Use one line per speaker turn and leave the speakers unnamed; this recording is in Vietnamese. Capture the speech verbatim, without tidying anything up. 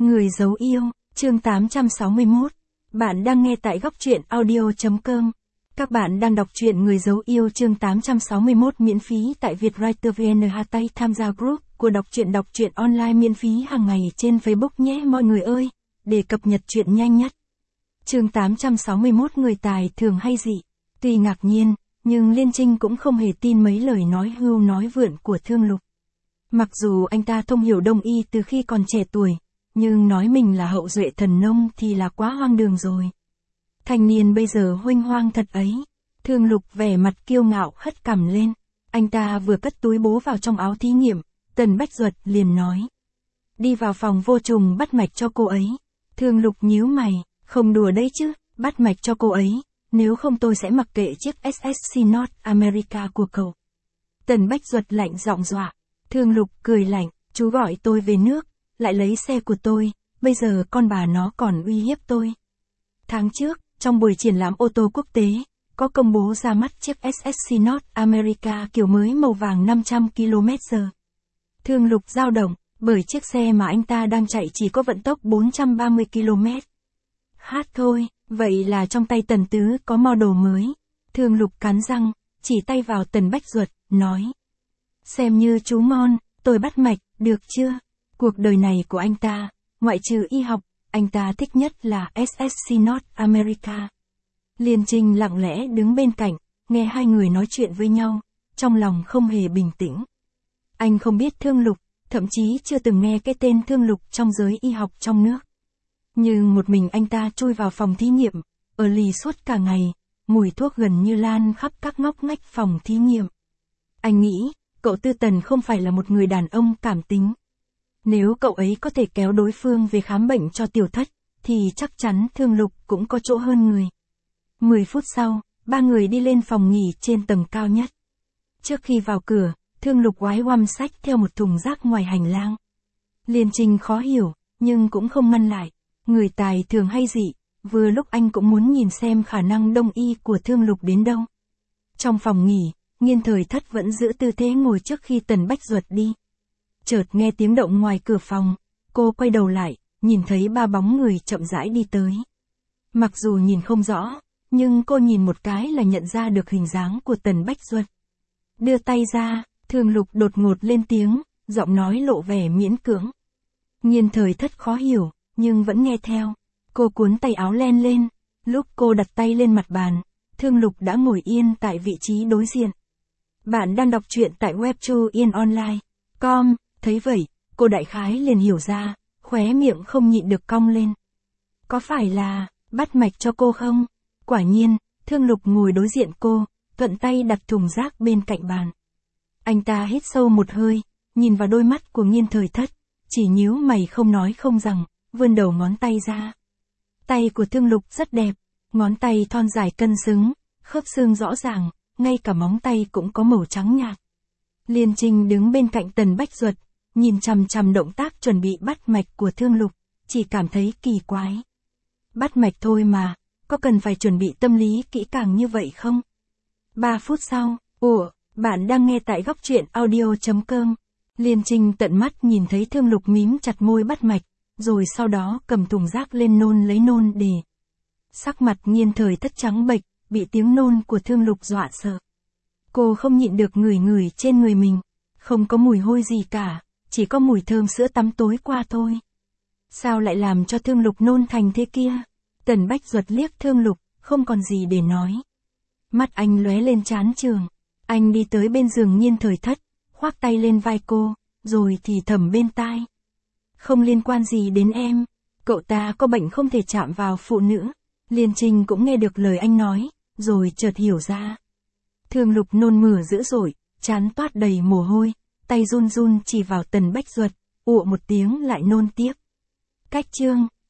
Người giấu yêu, chương tám trăm sáu mươi mốt. Bạn đang nghe tại góc truyện audio.com. Các bạn đang đọc truyện Người giấu yêu chương tám trăm sáu mươi mốt miễn phí tại Vietwriter vê en. Hashtag tham gia group của đọc truyện đọc truyện online miễn phí hàng ngày trên Facebook nhé mọi người ơi, để cập nhật truyện nhanh nhất. Chương tám trăm sáu mươi mốt Người tài thường hay dị. Tuy ngạc nhiên, nhưng Liên Trinh cũng không hề tin mấy lời nói hưu nói vượn của Thương Lục. Mặc dù anh ta thông hiểu Đông y từ khi còn trẻ tuổi, nhưng nói mình là hậu duệ thần nông thì là quá hoang đường rồi. Thanh niên bây giờ huênh hoang thật ấy. Thương Lục vẻ mặt kiêu ngạo hất cằm lên. Anh ta vừa cất túi bố vào trong áo thí nghiệm, Tần Bách Duật liền nói. Đi vào phòng vô trùng bắt mạch cho cô ấy. Thương Lục nhíu mày, không đùa đấy chứ, bắt mạch cho cô ấy, nếu không tôi sẽ mặc kệ chiếc ét ét xê North America của cậu. Tần Bách Duật lạnh giọng dọa. Thương Lục cười lạnh, chú gọi tôi về nước, lại lấy xe của tôi, bây giờ con bà nó còn uy hiếp tôi. Tháng trước, trong buổi triển lãm ô tô quốc tế, có công bố ra mắt chiếc ét ét xê North America kiểu mới màu vàng năm trăm ki lô mét giờ. Thương Lục dao động, bởi chiếc xe mà anh ta đang chạy chỉ có vận tốc bốn trăm ba mươi ki lô mét. Hát thôi, vậy là trong tay Tần Tứ có model mới. Thương Lục cắn răng, chỉ tay vào Tần Bách Duật, nói. Xem như chú ngon, tôi bắt mạch, được chưa? Cuộc đời này của anh ta, ngoại trừ y học, anh ta thích nhất là ét ét xê North America. Liên Trinh lặng lẽ đứng bên cạnh, nghe hai người nói chuyện với nhau, trong lòng không hề bình tĩnh. Anh không biết Thương Lục, thậm chí chưa từng nghe cái tên Thương Lục trong giới y học trong nước. Nhưng một mình anh ta chui vào phòng thí nghiệm, ở lì suốt cả ngày, mùi thuốc gần như lan khắp các ngóc ngách phòng thí nghiệm. Anh nghĩ, cậu Tư Tần không phải là một người đàn ông cảm tính. Nếu cậu ấy có thể kéo đối phương về khám bệnh cho Tiểu Thất, thì chắc chắn Thương Lục cũng có chỗ hơn người. Mười phút sau, ba người đi lên phòng nghỉ trên tầng cao nhất. Trước khi vào cửa, Thương Lục oái oăm xách theo một thùng rác ngoài hành lang. Liên Trinh khó hiểu, nhưng cũng không ngăn lại. Người tài thường hay dị, vừa lúc anh cũng muốn nhìn xem khả năng đông y của Thương Lục đến đâu. Trong phòng nghỉ, Nghiên Thời Thất vẫn giữ tư thế ngồi trước khi Tần Bách Duật đi. Chợt nghe tiếng động ngoài cửa phòng, cô quay đầu lại, nhìn thấy ba bóng người chậm rãi đi tới. Mặc dù nhìn không rõ, nhưng cô nhìn một cái là nhận ra được hình dáng của Tần Bách Duật. Đưa tay ra, Thương Lục đột ngột lên tiếng, giọng nói lộ vẻ miễn cưỡng. Nghiên Thời Thất khó hiểu, nhưng vẫn nghe theo. Cô cuốn tay áo len lên, lúc cô đặt tay lên mặt bàn, Thương Lục đã ngồi yên tại vị trí đối diện. Bạn đang đọc truyện tại webtoon online chấm com, thấy vậy, cô đại khái liền hiểu ra, khóe miệng không nhịn được cong lên. Có phải là, bắt mạch cho cô không? Quả nhiên, Thương Lục ngồi đối diện cô, thuận tay đặt thùng rác bên cạnh bàn. Anh ta hít sâu một hơi, nhìn vào đôi mắt của Nghiên Thời Thất, chỉ nhíu mày không nói không rằng, vươn đầu ngón tay ra. Tay của Thương Lục rất đẹp, ngón tay thon dài cân xứng, khớp xương rõ ràng, ngay cả móng tay cũng có màu trắng nhạt. Liên Trinh đứng bên cạnh Tần Bách Duật, nhìn chằm chằm động tác chuẩn bị bắt mạch của Thương Lục, chỉ cảm thấy kỳ quái. Bắt mạch thôi mà, có cần phải chuẩn bị tâm lý kỹ càng như vậy không? Ba phút sau, ủa, bạn đang nghe tại góc truyện audio.com. Liên Trinh tận mắt nhìn thấy Thương Lục mím chặt môi bắt mạch, rồi sau đó cầm thùng rác lên nôn lấy nôn để. Sắc mặt Nghiên Thời Thất trắng bệch, bị tiếng nôn của Thương Lục dọa sợ. Cô không nhịn được ngửi ngửi trên người mình, không có mùi hôi gì cả, chỉ có mùi thơm sữa tắm tối qua thôi. Sao lại làm cho Thương Lục nôn thành thế kia? Tần Bách Duật liếc Thương Lục, không còn gì để nói. Mắt anh lóe lên chán chường, anh đi tới bên giường Nghiên Thời Thất, khoác tay lên vai cô, rồi thì thầm bên tai. Không liên quan gì đến em, cậu ta có bệnh không thể chạm vào phụ nữ. Liên Trinh cũng nghe được lời anh nói, rồi chợt hiểu ra. Thương Lục nôn mửa dữ dội, trán toát đầy mồ hôi, tay run run chỉ vào Tần Bách Duật, ụa một tiếng lại nôn tiếp. Cách chương